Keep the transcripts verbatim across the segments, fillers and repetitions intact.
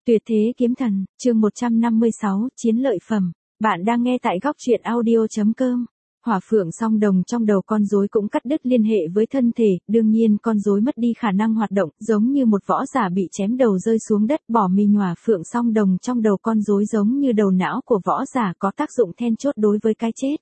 Tuyệt thế kiếm thần, chương một trăm năm mươi sáu, chiến lợi phẩm. Bạn đang nghe tại góc truyện audio chấm com. Hỏa phượng song đồng trong đầu con rối cũng cắt đứt liên hệ với thân thể, đương nhiên con rối mất đi khả năng hoạt động, giống như một võ giả bị chém đầu rơi xuống đất, bỏ mình. Hỏa phượng song đồng trong đầu con rối giống như đầu não của võ giả, có tác dụng then chốt đối với cái chết.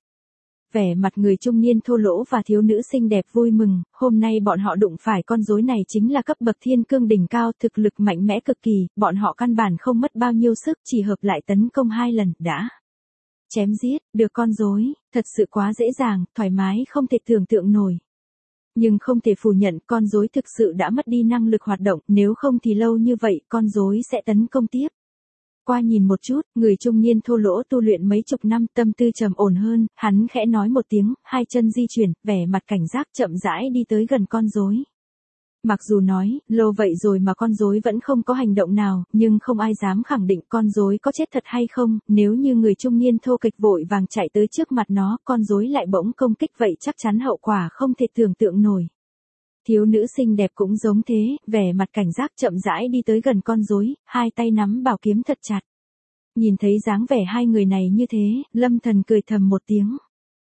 Vẻ mặt người trung niên thô lỗ và thiếu nữ xinh đẹp vui mừng, hôm nay bọn họ đụng phải con rối này chính là cấp bậc thiên cương đỉnh cao, thực lực mạnh mẽ cực kỳ, bọn họ căn bản không mất bao nhiêu sức, chỉ hợp lại tấn công hai lần, đã chém giết được con rối, thật sự quá dễ dàng, thoải mái không thể tưởng tượng nổi. Nhưng không thể phủ nhận, con rối thực sự đã mất đi năng lực hoạt động, nếu không thì lâu như vậy, con rối sẽ tấn công tiếp. Qua nhìn một chút, người trung niên thô lỗ tu luyện mấy chục năm, tâm tư trầm ổn hơn, hắn khẽ nói một tiếng, hai chân di chuyển, vẻ mặt cảnh giác chậm rãi đi tới gần con rối. Mặc dù nói, lâu vậy rồi mà con rối vẫn không có hành động nào, nhưng không ai dám khẳng định con rối có chết thật hay không, nếu như người trung niên thô kịch vội vàng chạy tới trước mặt nó, con rối lại bỗng công kích vậy chắc chắn hậu quả không thể tưởng tượng nổi. Thiếu nữ xinh đẹp cũng giống thế, vẻ mặt cảnh giác chậm rãi đi tới gần con rối, hai tay nắm bảo kiếm thật chặt. Nhìn thấy dáng vẻ hai người này như thế, Lâm Thần cười thầm một tiếng.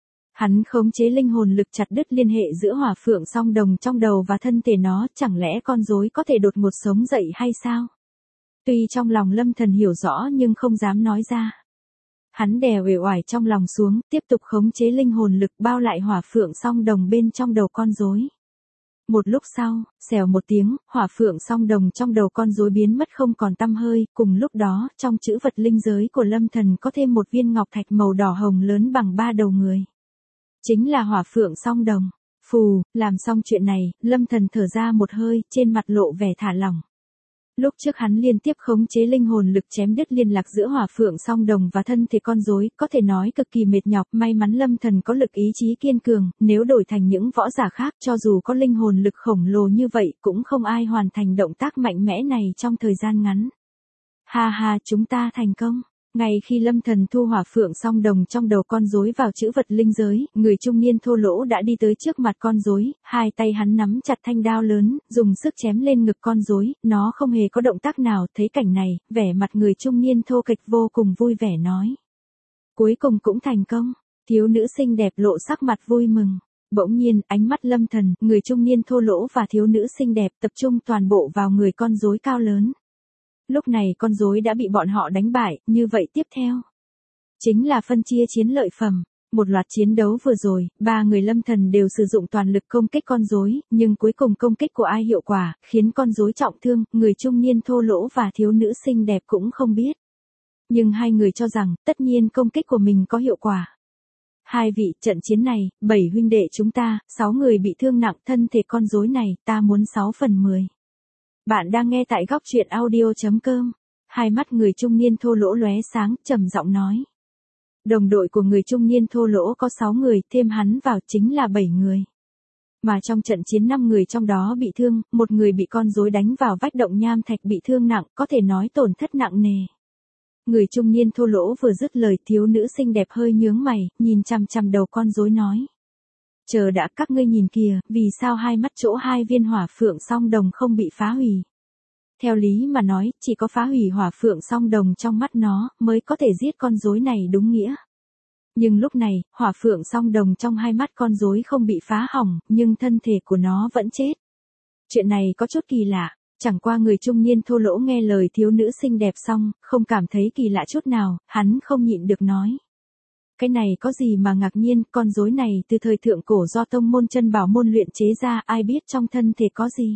Hắn khống chế linh hồn lực chặt đứt liên hệ giữa hỏa phượng song đồng trong đầu và thân thể nó, chẳng lẽ con rối có thể đột ngột sống dậy hay sao? Tuy trong lòng Lâm Thần hiểu rõ nhưng không dám nói ra. Hắn đè uể oải trong lòng xuống, tiếp tục khống chế linh hồn lực bao lại hỏa phượng song đồng bên trong đầu con rối. Một lúc sau, xèo một tiếng, hỏa phượng song đồng trong đầu con rối biến mất không còn tăm hơi, cùng lúc đó, trong chữ vật linh giới của Lâm Thần có thêm một viên ngọc thạch màu đỏ hồng lớn bằng ba đầu người. Chính là hỏa phượng song đồng. Phù, làm xong chuyện này, Lâm Thần thở ra một hơi, trên mặt lộ vẻ thả lỏng. Lúc trước hắn liên tiếp khống chế linh hồn lực chém đứt liên lạc giữa hỏa phượng song đồng và thân thể con rối, có thể nói cực kỳ mệt nhọc, may mắn Lâm Thần có lực ý chí kiên cường, nếu đổi thành những võ giả khác cho dù có linh hồn lực khổng lồ như vậy cũng không ai hoàn thành động tác mạnh mẽ này trong thời gian ngắn. Ha ha, chúng ta thành công. Ngay khi Lâm Thần thu hỏa phượng song đồng trong đầu con rối vào chữ vật linh giới, người trung niên thô lỗ đã đi tới trước mặt con rối, hai tay hắn nắm chặt thanh đao lớn, dùng sức chém lên ngực con rối, nó không hề có động tác nào, thấy cảnh này, vẻ mặt người trung niên thô kịch vô cùng vui vẻ nói. Cuối cùng cũng thành công, thiếu nữ xinh đẹp lộ sắc mặt vui mừng. Bỗng nhiên, ánh mắt Lâm Thần, người trung niên thô lỗ và thiếu nữ xinh đẹp tập trung toàn bộ vào người con rối cao lớn. Lúc này con rối đã bị bọn họ đánh bại, như vậy tiếp theo chính là phân chia chiến lợi phẩm. Một loạt chiến đấu vừa rồi, ba người Lâm Thần đều sử dụng toàn lực công kích con rối, nhưng cuối cùng công kích của ai hiệu quả, khiến con rối trọng thương, người trung niên thô lỗ và thiếu nữ xinh đẹp cũng không biết. Nhưng hai người cho rằng, tất nhiên công kích của mình có hiệu quả. Hai vị, trận chiến này, bảy huynh đệ chúng ta, sáu người bị thương nặng, thân thể con rối này, ta muốn sáu phần mười. Bạn đang nghe tại góc truyện audio chấm com. Hai mắt người trung niên thô lỗ lóe sáng, trầm giọng nói. Đồng đội của người trung niên thô lỗ có sáu người, thêm hắn vào chính là bảy người. Mà trong trận chiến năm người trong đó bị thương, một người bị con rối đánh vào vách động nham thạch bị thương nặng, có thể nói tổn thất nặng nề. Người trung niên thô lỗ vừa dứt lời, thiếu nữ xinh đẹp hơi nhướng mày, nhìn chằm chằm đầu con rối nói. Chờ đã, các ngươi nhìn kìa, vì sao hai mắt chỗ hai viên hỏa phượng song đồng không bị phá hủy? Theo lý mà nói, chỉ có phá hủy hỏa phượng song đồng trong mắt nó, mới có thể giết con rối này đúng nghĩa. Nhưng lúc này, hỏa phượng song đồng trong hai mắt con rối không bị phá hỏng, nhưng thân thể của nó vẫn chết. Chuyện này có chút kỳ lạ, chẳng qua người trung niên thô lỗ nghe lời thiếu nữ xinh đẹp xong, không cảm thấy kỳ lạ chút nào, hắn không nhịn được nói. Cái này có gì mà ngạc nhiên, con rối này từ thời thượng cổ do tông môn chân bảo môn luyện chế ra, ai biết trong thân thể có gì.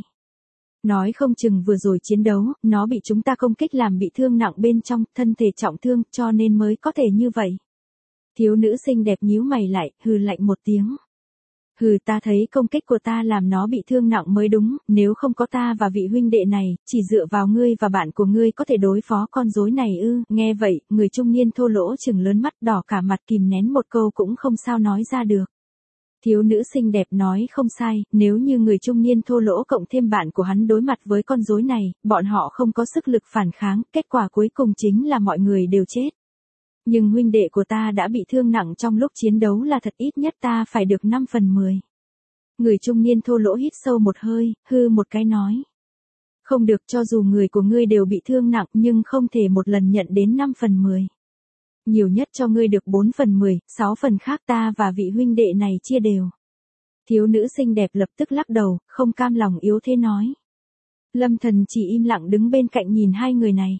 Nói không chừng vừa rồi chiến đấu, nó bị chúng ta công kích làm bị thương nặng bên trong, thân thể trọng thương, cho nên mới có thể như vậy. Thiếu nữ xinh đẹp nhíu mày lại, hừ lạnh một tiếng. Hừ, ta thấy công kích của ta làm nó bị thương nặng mới đúng, nếu không có ta và vị huynh đệ này, chỉ dựa vào ngươi và bạn của ngươi có thể đối phó con rối này ư. Nghe vậy, người trung niên thô lỗ trừng lớn mắt đỏ cả mặt kìm nén một câu cũng không sao nói ra được. Thiếu nữ xinh đẹp nói không sai, nếu như người trung niên thô lỗ cộng thêm bạn của hắn đối mặt với con rối này, bọn họ không có sức lực phản kháng, kết quả cuối cùng chính là mọi người đều chết. Nhưng huynh đệ của ta đã bị thương nặng trong lúc chiến đấu là thật, ít nhất ta phải được năm phần mười. Người trung niên thô lỗ hít sâu một hơi, hư một cái nói. Không được, cho dù người của ngươi đều bị thương nặng nhưng không thể một lần nhận đến năm phần mười. Nhiều nhất cho ngươi được bốn phần mười, sáu phần khác ta và vị huynh đệ này chia đều. Thiếu nữ xinh đẹp lập tức lắc đầu, không cam lòng yếu thế nói. Lâm Thần chỉ im lặng đứng bên cạnh nhìn hai người này.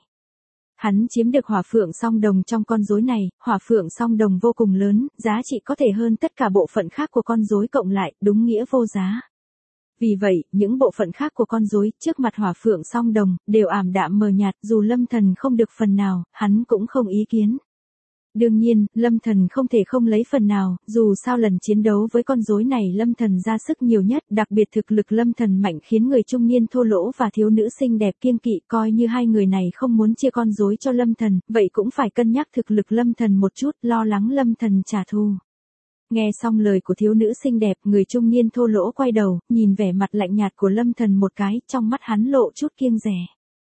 Hắn chiếm được hỏa phượng song đồng trong con rối này, hỏa phượng song đồng vô cùng lớn, giá trị có thể hơn tất cả bộ phận khác của con rối cộng lại, đúng nghĩa vô giá. Vì vậy, những bộ phận khác của con rối trước mặt hỏa phượng song đồng đều ảm đạm mờ nhạt, dù Lâm Thần không được phần nào, hắn cũng không ý kiến. Đương nhiên, Lâm Thần không thể không lấy phần nào, dù sao lần chiến đấu với con rối này Lâm Thần ra sức nhiều nhất, đặc biệt thực lực Lâm Thần mạnh khiến người trung niên thô lỗ và thiếu nữ xinh đẹp kiêng kỵ, coi như hai người này không muốn chia con rối cho Lâm Thần, vậy cũng phải cân nhắc thực lực Lâm Thần một chút, lo lắng Lâm Thần trả thù. Nghe xong lời của thiếu nữ xinh đẹp, người trung niên thô lỗ quay đầu, nhìn vẻ mặt lạnh nhạt của Lâm Thần một cái, trong mắt hắn lộ chút kiêng dè.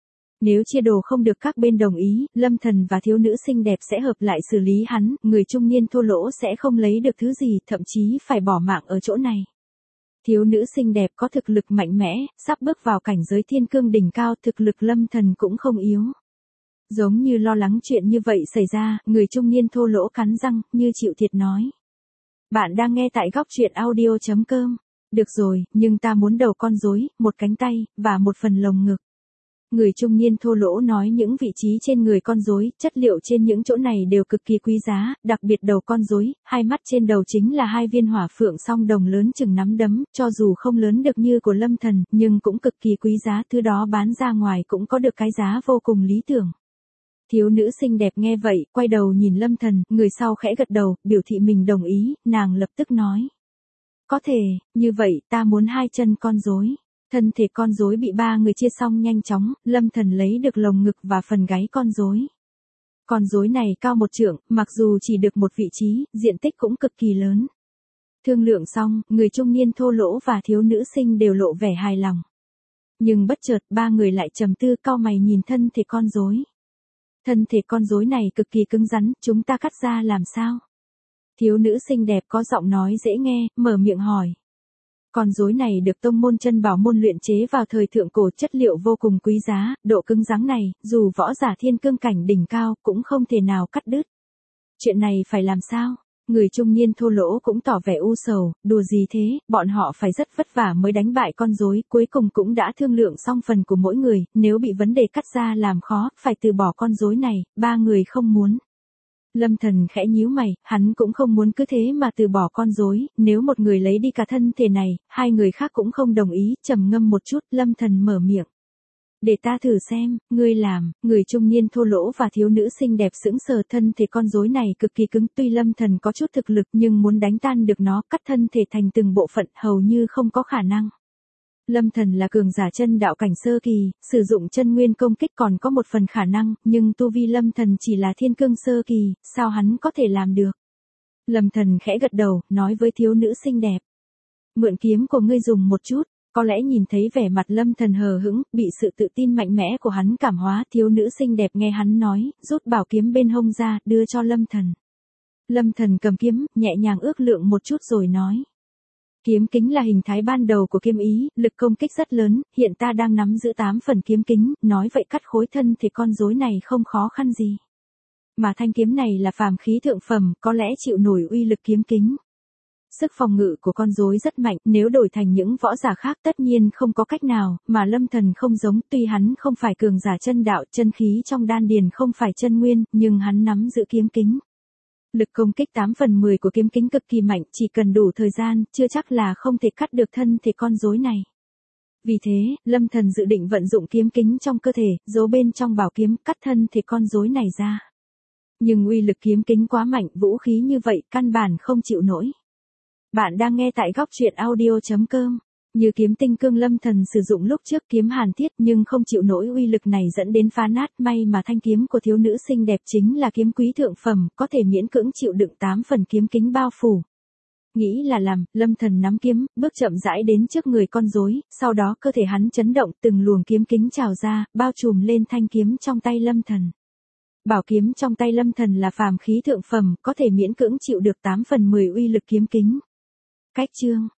Nếu chia đồ không được các bên đồng ý, Lâm Thần và thiếu nữ xinh đẹp sẽ hợp lại xử lý hắn, người trung niên thô lỗ sẽ không lấy được thứ gì, thậm chí phải bỏ mạng ở chỗ này. Thiếu nữ xinh đẹp có thực lực mạnh mẽ, sắp bước vào cảnh giới thiên cương đỉnh cao, thực lực Lâm Thần cũng không yếu. Giống như lo lắng chuyện như vậy xảy ra, người trung niên thô lỗ cắn răng, như chịu thiệt nói. Bạn đang nghe tại góc truyện audio chấm com. Được rồi, nhưng ta muốn đầu con rối, một cánh tay, và một phần lồng ngực. Người trung niên thô lỗ nói những vị trí trên người con rối, chất liệu trên những chỗ này đều cực kỳ quý giá, đặc biệt đầu con rối, hai mắt trên đầu chính là hai viên hỏa phượng song đồng lớn chừng nắm đấm, cho dù không lớn được như của Lâm Thần, nhưng cũng cực kỳ quý giá, thứ đó bán ra ngoài cũng có được cái giá vô cùng lý tưởng. Thiếu nữ xinh đẹp nghe vậy, quay đầu nhìn Lâm Thần, người sau khẽ gật đầu, biểu thị mình đồng ý, nàng lập tức nói. Có thể, như vậy ta muốn hai chân con rối. Thân thể con rối bị ba người chia xong nhanh chóng, Lâm Thần lấy được lồng ngực và phần gáy con rối. Con rối này cao một trượng, mặc dù chỉ được một vị trí, diện tích cũng cực kỳ lớn. Thương lượng xong, người trung niên thô lỗ và thiếu nữ xinh đều lộ vẻ hài lòng. Nhưng bất chợt ba người lại trầm tư cau mày nhìn thân thể con rối. Thân thể con rối này cực kỳ cứng rắn, chúng ta cắt ra làm sao? Thiếu nữ xinh đẹp có giọng nói dễ nghe, mở miệng hỏi. Con rối này được tông môn chân bảo môn luyện chế vào thời thượng cổ, chất liệu vô cùng quý giá, độ cứng rắn này, dù võ giả thiên cương cảnh đỉnh cao, cũng không thể nào cắt đứt. Chuyện này phải làm sao? Người trung niên thô lỗ cũng tỏ vẻ u sầu, đùa gì thế, bọn họ phải rất vất vả mới đánh bại con rối, cuối cùng cũng đã thương lượng xong phần của mỗi người, nếu bị vấn đề cắt ra làm khó, phải từ bỏ con rối này, ba người không muốn. Lâm Thần khẽ nhíu mày, hắn cũng không muốn cứ thế mà từ bỏ con rối, nếu một người lấy đi cả thân thể này, hai người khác cũng không đồng ý, trầm ngâm một chút, Lâm Thần mở miệng. Để ta thử xem, ngươi làm, người trung niên thô lỗ và thiếu nữ xinh đẹp sững sờ, thân thể con rối này cực kỳ cứng, tuy Lâm Thần có chút thực lực nhưng muốn đánh tan được nó, cắt thân thể thành từng bộ phận hầu như không có khả năng. Lâm Thần là cường giả chân đạo cảnh sơ kỳ, sử dụng chân nguyên công kích còn có một phần khả năng, nhưng tu vi Lâm Thần chỉ là thiên cương sơ kỳ, sao hắn có thể làm được? Lâm Thần khẽ gật đầu, nói với thiếu nữ xinh đẹp. Mượn kiếm của ngươi dùng một chút. Có lẽ nhìn thấy vẻ mặt Lâm Thần hờ hững, bị sự tự tin mạnh mẽ của hắn cảm hóa, thiếu nữ xinh đẹp nghe hắn nói, rút bảo kiếm bên hông ra, đưa cho Lâm Thần. Lâm Thần cầm kiếm, nhẹ nhàng ước lượng một chút rồi nói. Kiếm kính là hình thái ban đầu của kiếm ý, lực công kích rất lớn, hiện ta đang nắm giữ tám phần kiếm kính, nói vậy cắt khối thân thì con rối này không khó khăn gì. Mà thanh kiếm này là phàm khí thượng phẩm, có lẽ chịu nổi uy lực kiếm kính. Sức phòng ngự của con rối rất mạnh, nếu đổi thành những võ giả khác tất nhiên không có cách nào, mà Lâm Thần không giống, tuy hắn không phải cường giả chân đạo, chân khí trong đan điền không phải chân nguyên, nhưng hắn nắm giữ kiếm kính. Lực công kích tám phần mười của kiếm kính cực kỳ mạnh, chỉ cần đủ thời gian, chưa chắc là không thể cắt được thân thể con rối này. Vì thế, Lâm Thần dự định vận dụng kiếm kính trong cơ thể, giấu bên trong bảo kiếm, cắt thân thể con rối này ra. Nhưng uy lực kiếm kính quá mạnh, vũ khí như vậy căn bản không chịu nổi. Bạn đang nghe tại góc truyện audio chấm com. Như kiếm tinh cương Lâm Thần sử dụng lúc trước kiếm hàn thiết nhưng không chịu nổi uy lực này dẫn đến phá nát, may mà thanh kiếm của thiếu nữ xinh đẹp chính là kiếm quý thượng phẩm, có thể miễn cưỡng chịu đựng tám phần kiếm kính bao phủ. Nghĩ là làm, Lâm Thần nắm kiếm, bước chậm rãi đến trước người con rối, sau đó cơ thể hắn chấn động, từng luồng kiếm kính trào ra, bao trùm lên thanh kiếm trong tay Lâm Thần. Bảo kiếm trong tay Lâm Thần là phàm khí thượng phẩm, có thể miễn cưỡng chịu được tám phần mười uy lực kiếm kính. Cách chương